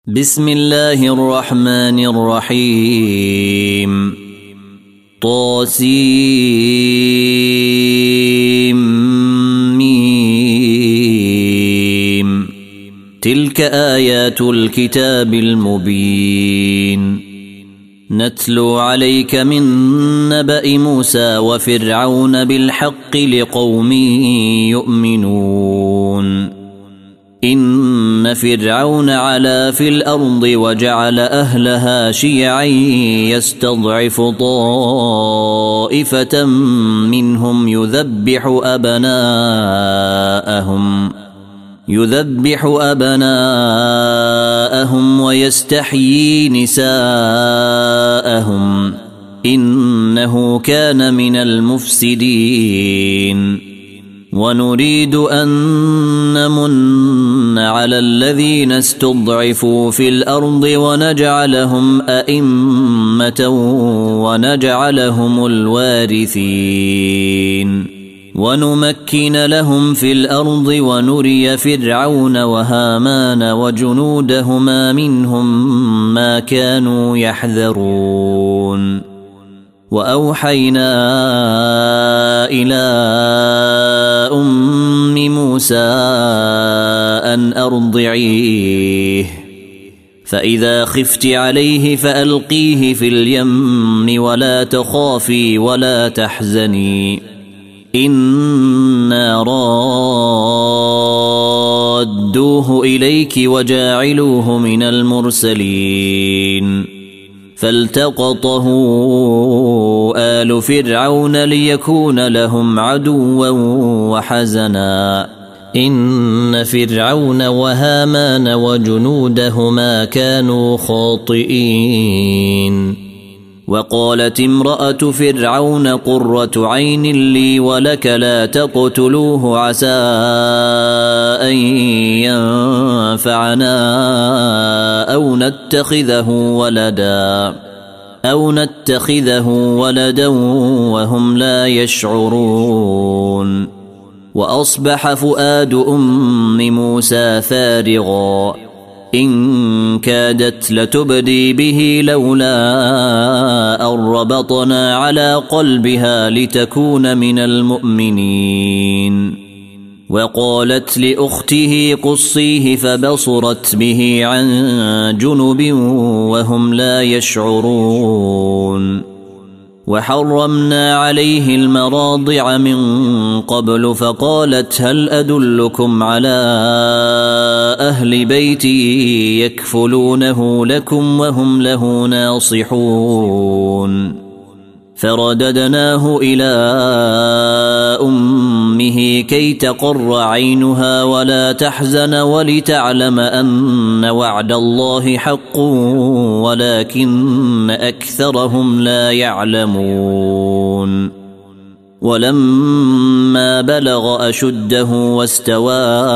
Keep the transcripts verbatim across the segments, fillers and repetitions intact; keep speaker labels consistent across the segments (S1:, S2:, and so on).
S1: بسم الله الرحمن الرحيم طاسيم تلك آيات الكتاب المبين نتلو عليك من نبأ موسى وفرعون بالحق لقوم يؤمنون إن فرعون علا في الأرض وجعل أهلها شيعا يستضعف طائفة منهم يذبح أبناءهم يذبح أبناءهم ويستحيي نساءهم إنه كان من المفسدين ونريد أن نمن على الذين استضعفوا في الأرض ونجعلهم أئمة ونجعلهم الوارثين ونمكن لهم في الأرض ونري فرعون وهامان وجنودهما منهم ما كانوا يحذرون وأوحينا إلى أم موسى أن أرضعيه فإذا خفت عليه فألقيه في اليم ولا تخافي ولا تحزني إنا رادوه إليك وجاعلوه من المرسلين فالتقطه آل فرعون ليكون لهم عدوا وحزنا إن فرعون وهامان وجنودهما كانوا خاطئين وقالت امرأة فرعون قرة عين لي ولك لا تقتلوه عسى أن ينفعنا أو نتخذه ولدا أو نتخذه ولدا وهم لا يشعرون وأصبح فؤاد أم موسى فارغا إن كادت لتبدي به لولا أن ربطنا على قلبها لتكون من المؤمنين وقالت لأخته قصيه فبصرت به عن جنب وهم لا يشعرون وحرمنا عليه المراضع من قبل فقالت هل أدلكم على أهل بيتي يكفلونه لكم وهم له ناصحون فرددناه إلى أمه كي تقر عينها ولا تحزن ولتعلم أن وعد الله حق ولكن أكثرهم لا يعلمون ولما بلغ أشده واستوى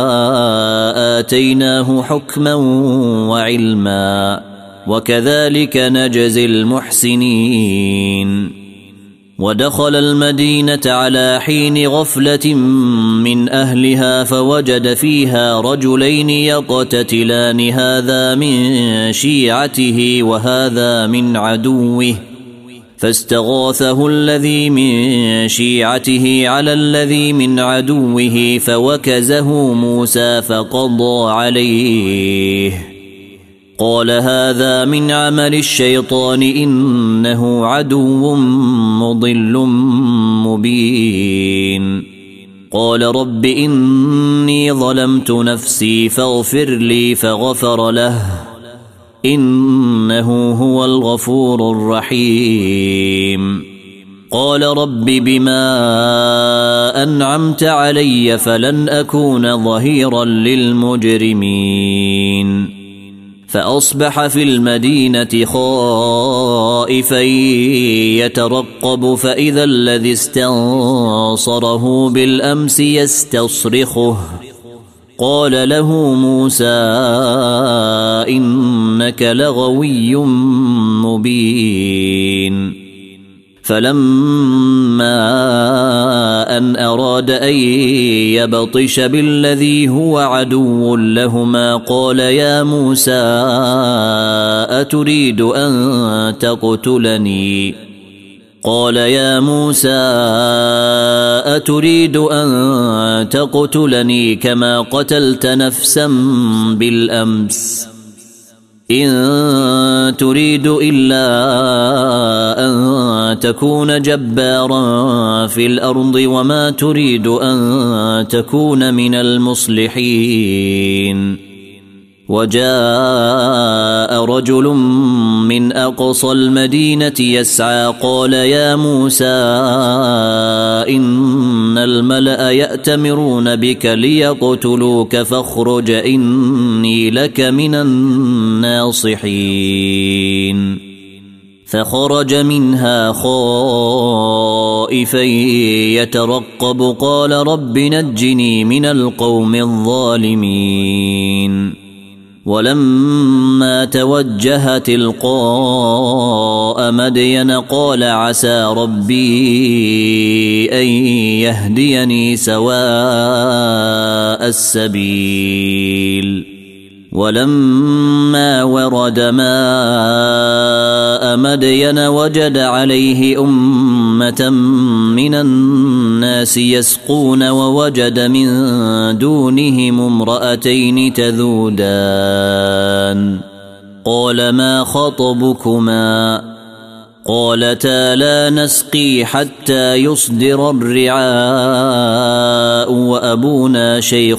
S1: آتيناه حكما وعلما وكذلك نجزي المحسنين ودخل المدينة على حين غفلة من أهلها فوجد فيها رجلين يقتتلان هذا من شيعته وهذا من عدوه فاستغاثه الذي من شيعته على الذي من عدوه فوكزه موسى فقضى عليه قال هذا من عمل الشيطان إنه عدو مضل مبين قال رب إني ظلمت نفسي فاغفر لي فغفر له إنه هو الغفور الرحيم قال رب بما أنعمت علي فلن أكون ظهيرا للمجرمين فأصبح في المدينة خائفا يترقب فإذا الذي استنصره بالأمس يستصرخه قال له موسى إنك لغوي مبين فلما أن أراد أن يبطش بالذي هو عدو لهما قال يا موسى أتريد أن تقتلني قال يا موسى أتريد أن تقتلني كما قتلت نفسا بالأمس إن تريد إلا أن تكون جبارا في الأرض وما تريد أن تكون من المصلحين وجاء رجل من أقصى المدينة يسعى قال يا موسى إن الملأ يأتمرون بك ليقتلوك فاخرج إني لك من الناصحين فخرج منها خائفا يترقب قال رب نجني من القوم الظالمين ولما توجه تلقاء مدين قال عسى ربي أن يهديني سواء السبيل ولما ورد ماء مدين وجد عليه أمة من الناس يسقون ووجد من دونهم امرأتين تذودان قال ما خطبكما قالتا لا نسقي حتى يصدر الرعاء وأبونا شيخ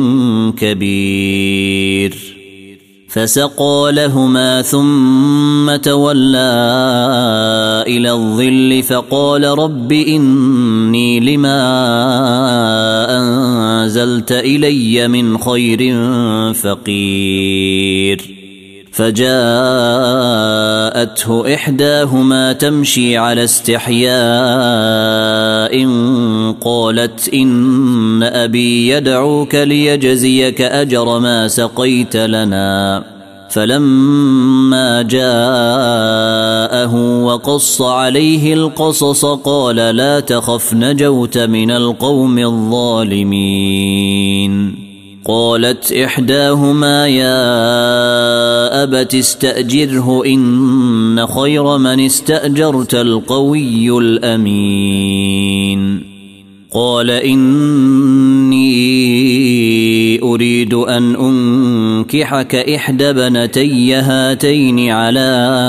S1: كبير فسقى لهما ثم تولى إلى الظل فقال رب إني لما أنزلت إلي من خير فقير فجاءته إحداهما تمشي على استحياء قالت إن أبي يدعوك ليجزيك أجر ما سقيت لنا فلما جاءه وقص عليه القصص قال لا تخف نجوت من القوم الظالمين قالت إحداهما يا أبت استأجره إن خير من استأجرت القوي الأمين قال إني أريد أن أنكحك إحدى بنتي هاتين على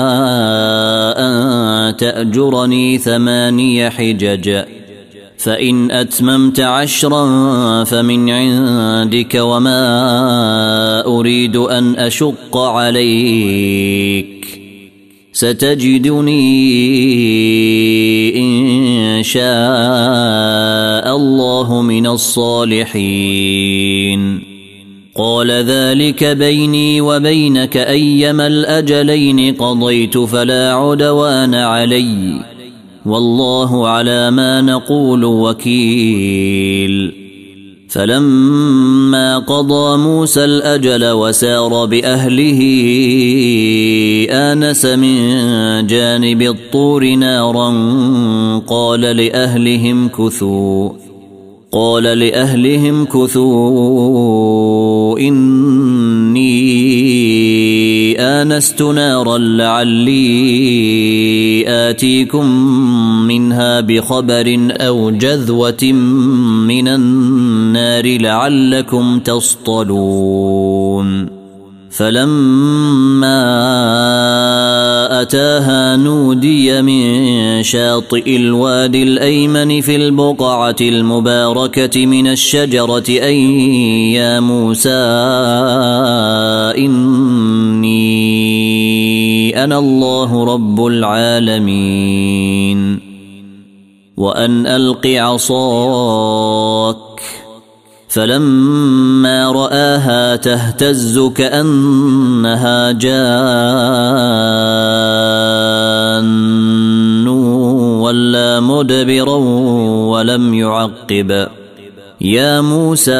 S1: أن تأجرني ثماني حجج فإن أتممت عشرا فمن عندك وما أريد أن أشق عليك ستجدني إن شاء الله من الصالحين قال ذلك بيني وبينك أيما الأجلين قضيت فلا عدوان علي والله على ما نقول وكيل فلما قضى موسى الأجل وسار بأهله آنس من جانب الطور نارا قال لأهلهم كثوا قال لأهلهم كثوا إني آنست نارا لعلي آتيكم منها بخبر أو جذوة من النار لعلكم تصطلون فلما أتاها نودي من شاطئ الوادي الأيمن في البقعة المباركة من الشجرة أن يا موسى إني أنا الله رب العالمين وأن ألق عصاك فلما رآها تهتز كأنها جان ولا مدبرا ولم يعقب يا موسى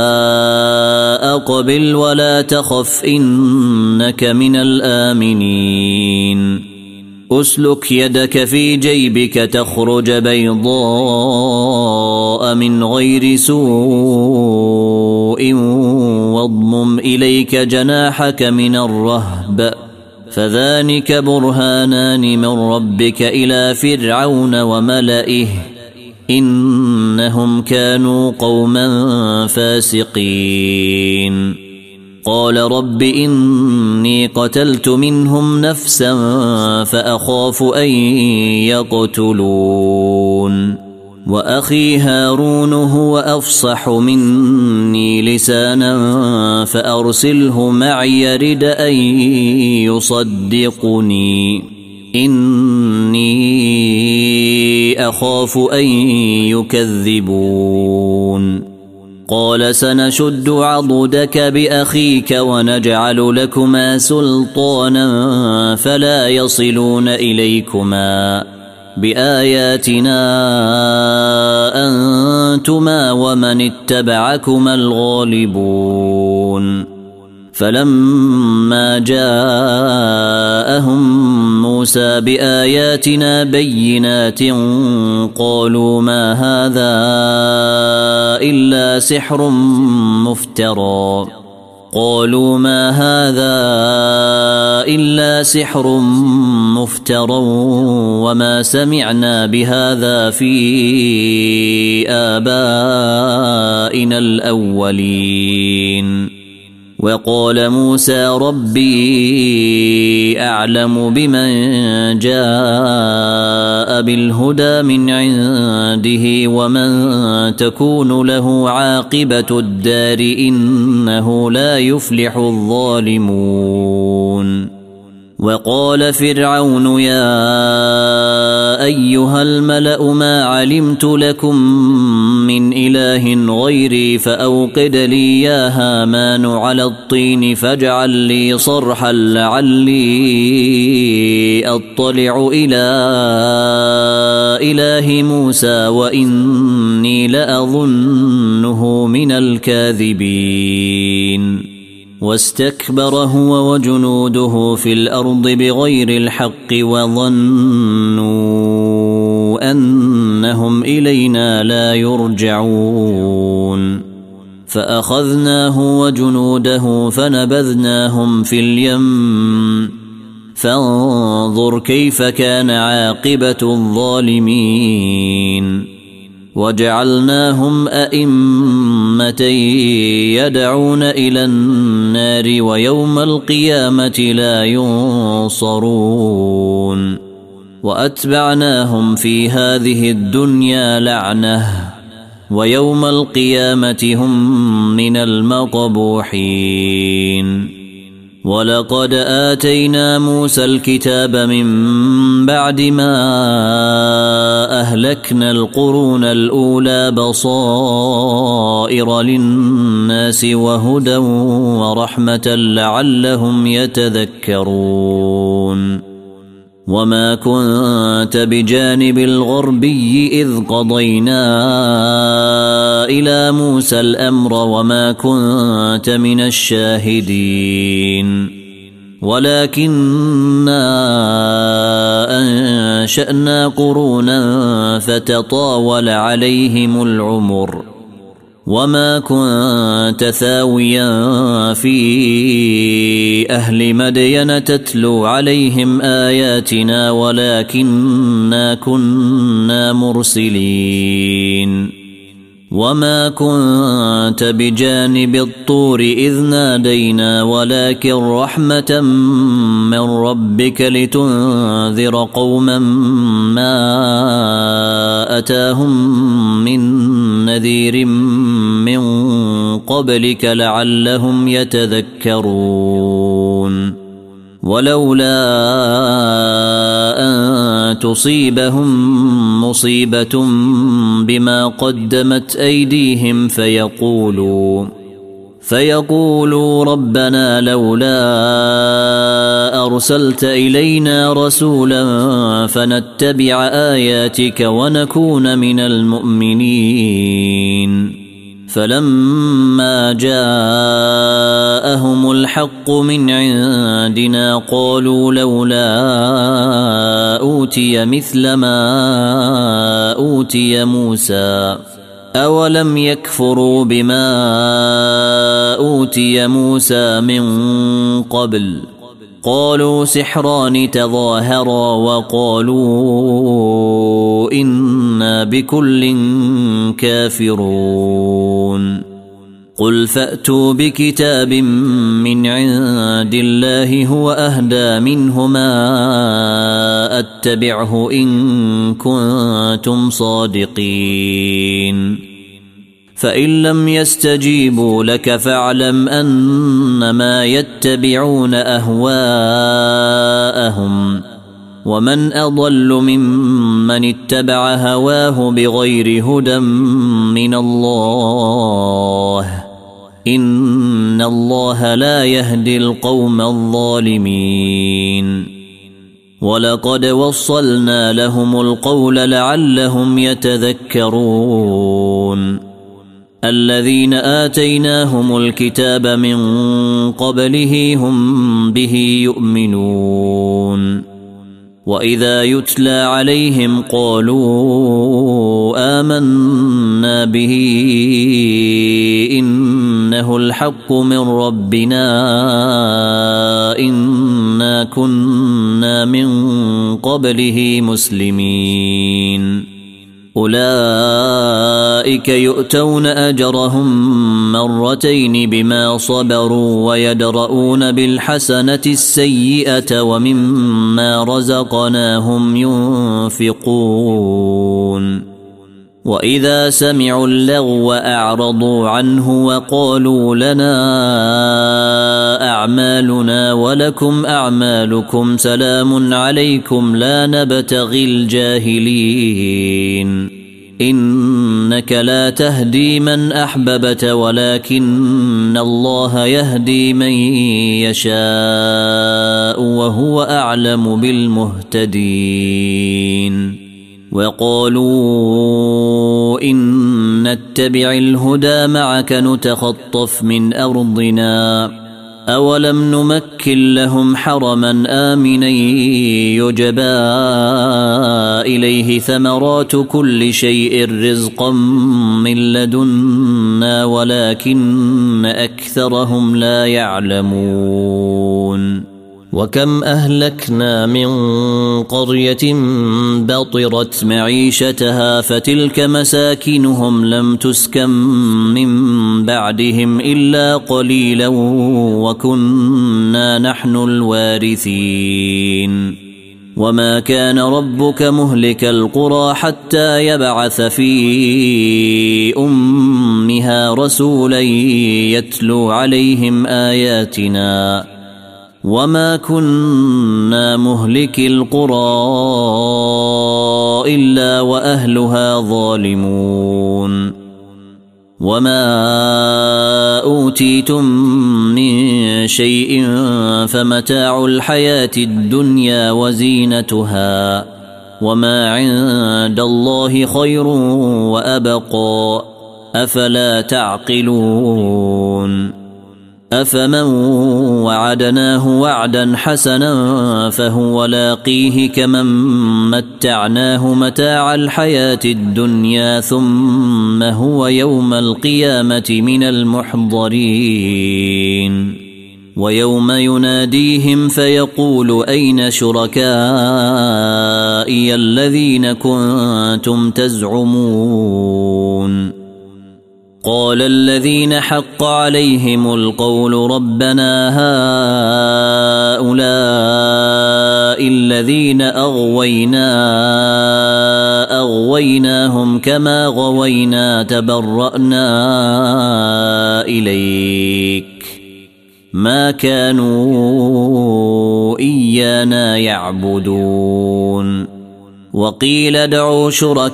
S1: أقبل ولا تخف إنك من الآمنين أسلك يدك في جيبك تخرج بيضاء من غير سوء واضمم إليك جناحك من الرهب فذلك برهانان من ربك إلى فرعون وملئه إنهم كانوا قوما فاسقين قال رب إني قتلت منهم نفسا فأخاف أن يقتلون وأخي هارون هو أفصح مني لسانا فأرسله معي يرد أن يصدقني إني أخاف أن يكذبون قال سنشد عضدك بأخيك ونجعل لكما سلطانا فلا يصلون إليكما بآياتنا أنتما ومن اتبعكما الغالبون فلما جاءهم موسى بآياتنا بينات قالوا ما هذا إلا سحر مفترى قالوا ما هذا إلا سحر مفترى وما سمعنا بهذا في آبائنا الأولين وقال موسى ربي أعلم بمن جاء بالهدى من عنده ومن تكون له عاقبة الدار إنه لا يفلح الظالمون وقال فرعون يا أيها الملأ ما علمت لكم من إله غيري فأوقد لي يا هامان على الطين فاجعل لي صرحا لعلي أطلع إلى إله موسى وإني لأظنه من الكاذبين واستكبر هو وجنوده في الأرض بغير الحق وظنوا أنهم إلينا لا يرجعون فأخذناه وجنوده فنبذناهم في اليم فانظر كيف كان عاقبة الظالمين وجعلناهم أئمة يدعون إلى النار ويوم القيامة لا ينصرون وأتبعناهم في هذه الدنيا لعنة ويوم القيامة هم من المقبوحين ولقد آتينا موسى الكتاب من بعد ما أهلكنا القرون الأولى بصائر للناس وهدى ورحمة لعلهم يتذكرون وما كنت بجانب الغربي إذ قضينا إلى موسى الأمر وما كنت من الشاهدين ولكننا أنشأنا قرونا فتطاول عليهم العمر وما كنت ثاويا في أهل مدين تتلو عليهم آياتنا ولكننا كنا مرسلين وما كنت بجانب الطور إذ نادينا ولكن رحمة من ربك لتنذر قوما ما أتاهم من نذير من قبلك لعلهم يتذكرون ولولا أن تصيبهم مصيبة بما قدمت أيديهم فيقولوا فيقولوا ربنا لولا أرسلت إلينا رسولا فنتبع آياتك ونكون من المؤمنين فلما جاءهم الحق من عندنا قالوا لولا أوتي مثل ما أوتي موسى أولم يكفروا بما أوتي موسى من قبل قالوا سحران تظاهرا وقالوا إنا بكل كافرون قل فأتوا بكتاب من عند الله هو أهدى منهما أتبعه إن كنتم صادقين فإن لم يستجيبوا لك فاعلم أنما يتبعون أهواءهم ومن أضل ممن اتبع هواه بغير هدى من الله إن الله لا يهدي القوم الظالمين ولقد وصلنا لهم القول لعلهم يتذكرون الذين آتيناهم الكتاب من قبله هم به يؤمنون وإذا يتلى عليهم قالوا آمنا به إنه الحق من ربنا إنا كنا من قبله مسلمين أولئك يؤتون أجرهم مرتين بما صبروا ويدرؤون بالحسنة السيئة ومما رزقناهم ينفقون وإذا سمعوا اللغو أعرضوا عنه وقالوا لنا أعمالنا ولكم أعمالكم سلام عليكم لا نبتغي الجاهلين إنك لا تهدي من أحببت ولكن الله يهدي من يشاء وهو أعلم بالمهتدين وقالوا إن نتبع الهدى معك نتخطف من أرضنا أولم نمكن لهم حرما آمنا يجبى إليه ثمرات كل شيء رزقا من لدنا ولكن أكثرهم لا يعلمون وكم أهلكنا من قرية بطرت معيشتها فتلك مساكنهم لم تسكن من بعدهم إلا قليلا وكنا نحن الوارثين وما كان ربك مهلك القرى حتى يبعث في أمها رسولا يتلو عليهم آياتنا وما كنا مهلك القرى إلا وأهلها ظالمون وما أوتيتم من شيء فمتاع الحياة الدنيا وزينتها وما عند الله خير وأبقى أفلا تعقلون أفمن وعدناه وعدا حسنا فهو لاقيه كمن متعناه متاع الحياة الدنيا ثم هو يوم القيامة من المحضرين ويوم يناديهم فيقول أين شركائي الذين كنتم تزعمون قال الذين حق عليهم القول ربنا هؤلاء الذين أغوينا أغويناهم كما غوينا تبرأنا إليك ما كانوا إيانا يعبدون وقيل ادعوا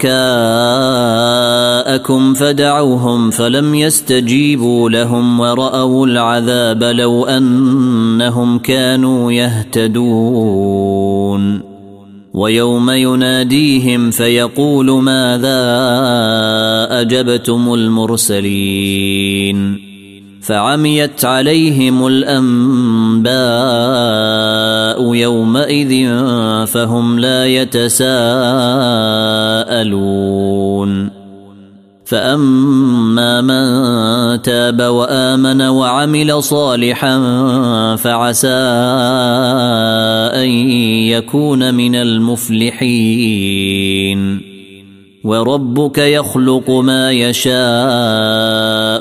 S1: شركاءكم فدعوهم فلم يستجيبوا لهم ورأوا العذاب لو أنهم كانوا يهتدون ويوم يناديهم فيقول ماذا أجبتم المرسلين فعميت عليهم الأنباء يومئذ فهم لا يتساءلون فأما من تاب وآمن وعمل صالحا فعسى أن يكون من المفلحين وربك يخلق ما يشاء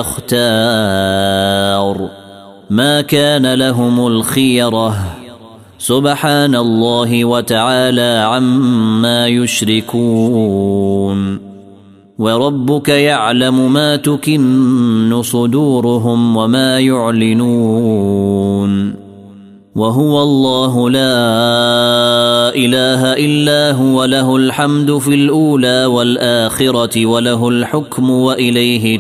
S1: ويختار ما كان لهم الخيرة سبحان الله وتعالى عما يشركون وربك يعلم ما تكن صدورهم وما يعلنون وهو الله لا إله إلا هو له الحمد في الأولى والآخرة وله الحكم وإليه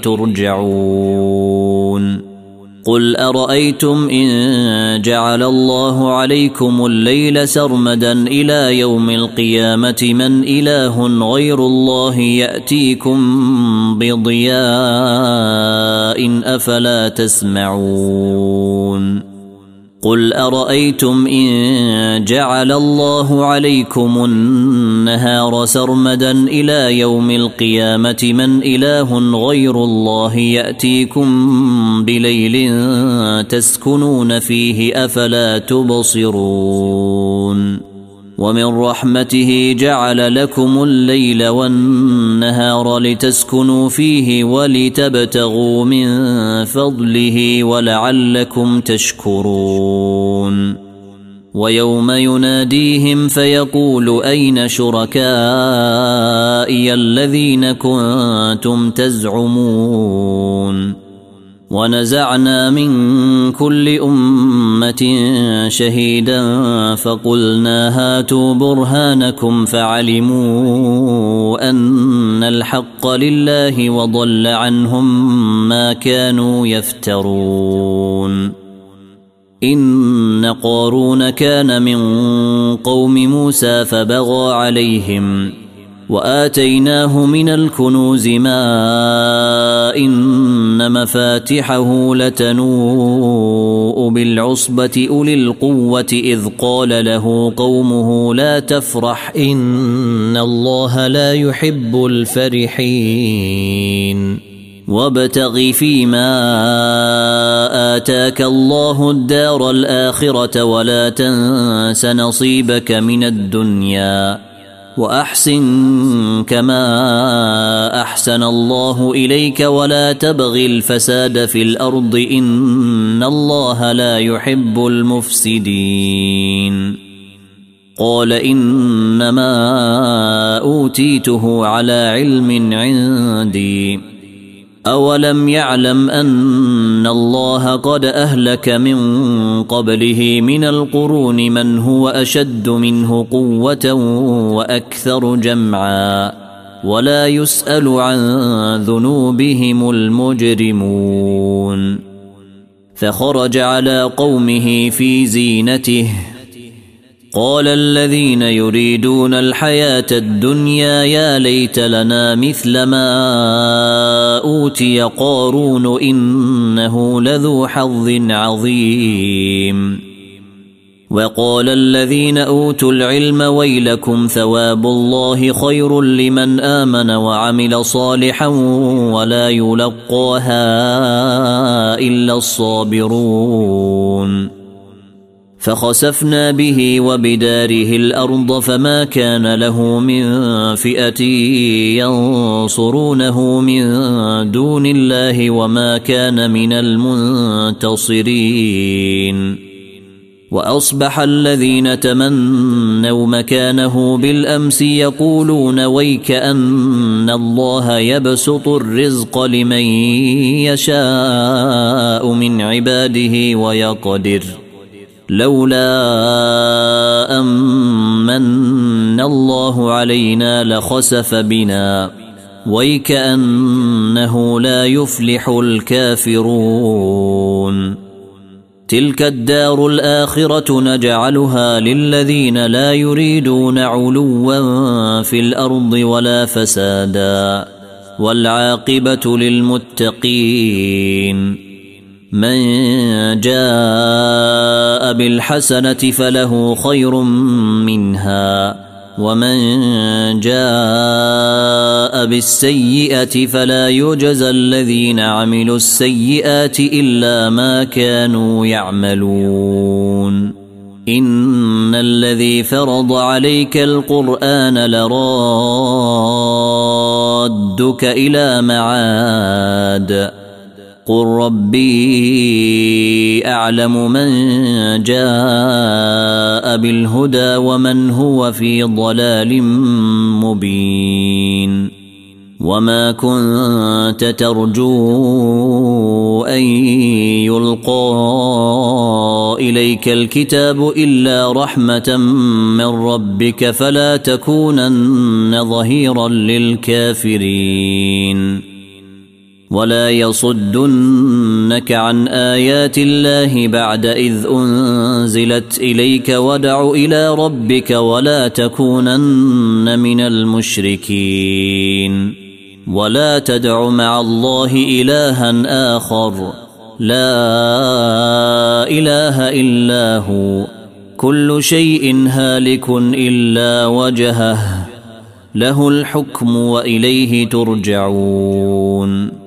S1: ترجعون قل أرأيتم إن جعل الله عليكم الليل سرمدا إلى يوم القيامة من إله غير الله يأتيكم بضياء أفلا تسمعون قل أرأيتم إن جعل الله عليكم النهار سرمدا إلى يوم القيامة من إله غير الله يأتيكم بليل تسكنون فيه أفلا تبصرون ومن رحمته جعل لكم الليل والنهار لتسكنوا فيه ولتبتغوا من فضله ولعلكم تشكرون ويوم يناديهم فيقول أين شركائي الذين كنتم تزعمون ونزعنا من كل أمة شهيدا فقلنا هاتوا برهانكم فعلموا أن الحق لله وضل عنهم ما كانوا يفترون إن قارون كان من قوم موسى فبغى عليهم وآتيناه من الكنوز ما إن مفاتحه لتنوء بالعصبة أولي القوة إذ قال له قومه لا تفرح إن الله لا يحب الفرحين وابتغ فيما آتاك الله الدار الآخرة ولا تنس نصيبك من الدنيا وأحسن كما أحسن الله إليك ولا تبغ الفساد في الأرض إن الله لا يحب المفسدين قال إنما أوتيته على علم عندي أولم يعلم أن الله قد أهلك من قبله من القرون من هو أشد منه قوة وأكثر جمعا ولا يسأل عن ذنوبهم المجرمون فخرج على قومه في زينته قال الذين يريدون الحياة الدنيا يا ليت لنا مثل ما أوتي قارون إنه لذو حظ عظيم وقال الذين أوتوا العلم ويلكم ثواب الله خير لمن آمن وعمل صالحا ولا يلقاها إلا الصابرون فخسفنا به وبداره الأرض فما كان له من فئة ينصرونه من دون الله وما كان من المنتصرين وأصبح الذين تمنوا مكانه بالأمس يقولون ويك أن الله يبسط الرزق لمن يشاء من عباده ويقدر لولا أمن الله علينا لخسف بنا ويكأنه لا يفلح الكافرون تلك الدار الآخرة نجعلها للذين لا يريدون علوا في الأرض ولا فسادا والعاقبة للمتقين من جاء بالحسنة فله خير منها ومن جاء بالسيئة فلا يجزى الذين عملوا السيئات إلا ما كانوا يعملون إن الذي فرض عليك القرآن لرادك إلى معاد قل ربي أعلم من جاء بالهدى ومن هو في ضلال مبين وما كنت ترجو أن يلقى إليك الكتاب إلا رحمة من ربك فلا تكونن ظهيرا للكافرين ولا يصدنك عن آيات الله بعد إذ أنزلت إليك ودع إلى ربك ولا تكونن من المشركين ولا تدع مع الله إلها آخر لا إله إلا هو كل شيء هالك إلا وجهه له الحكم وإليه ترجعون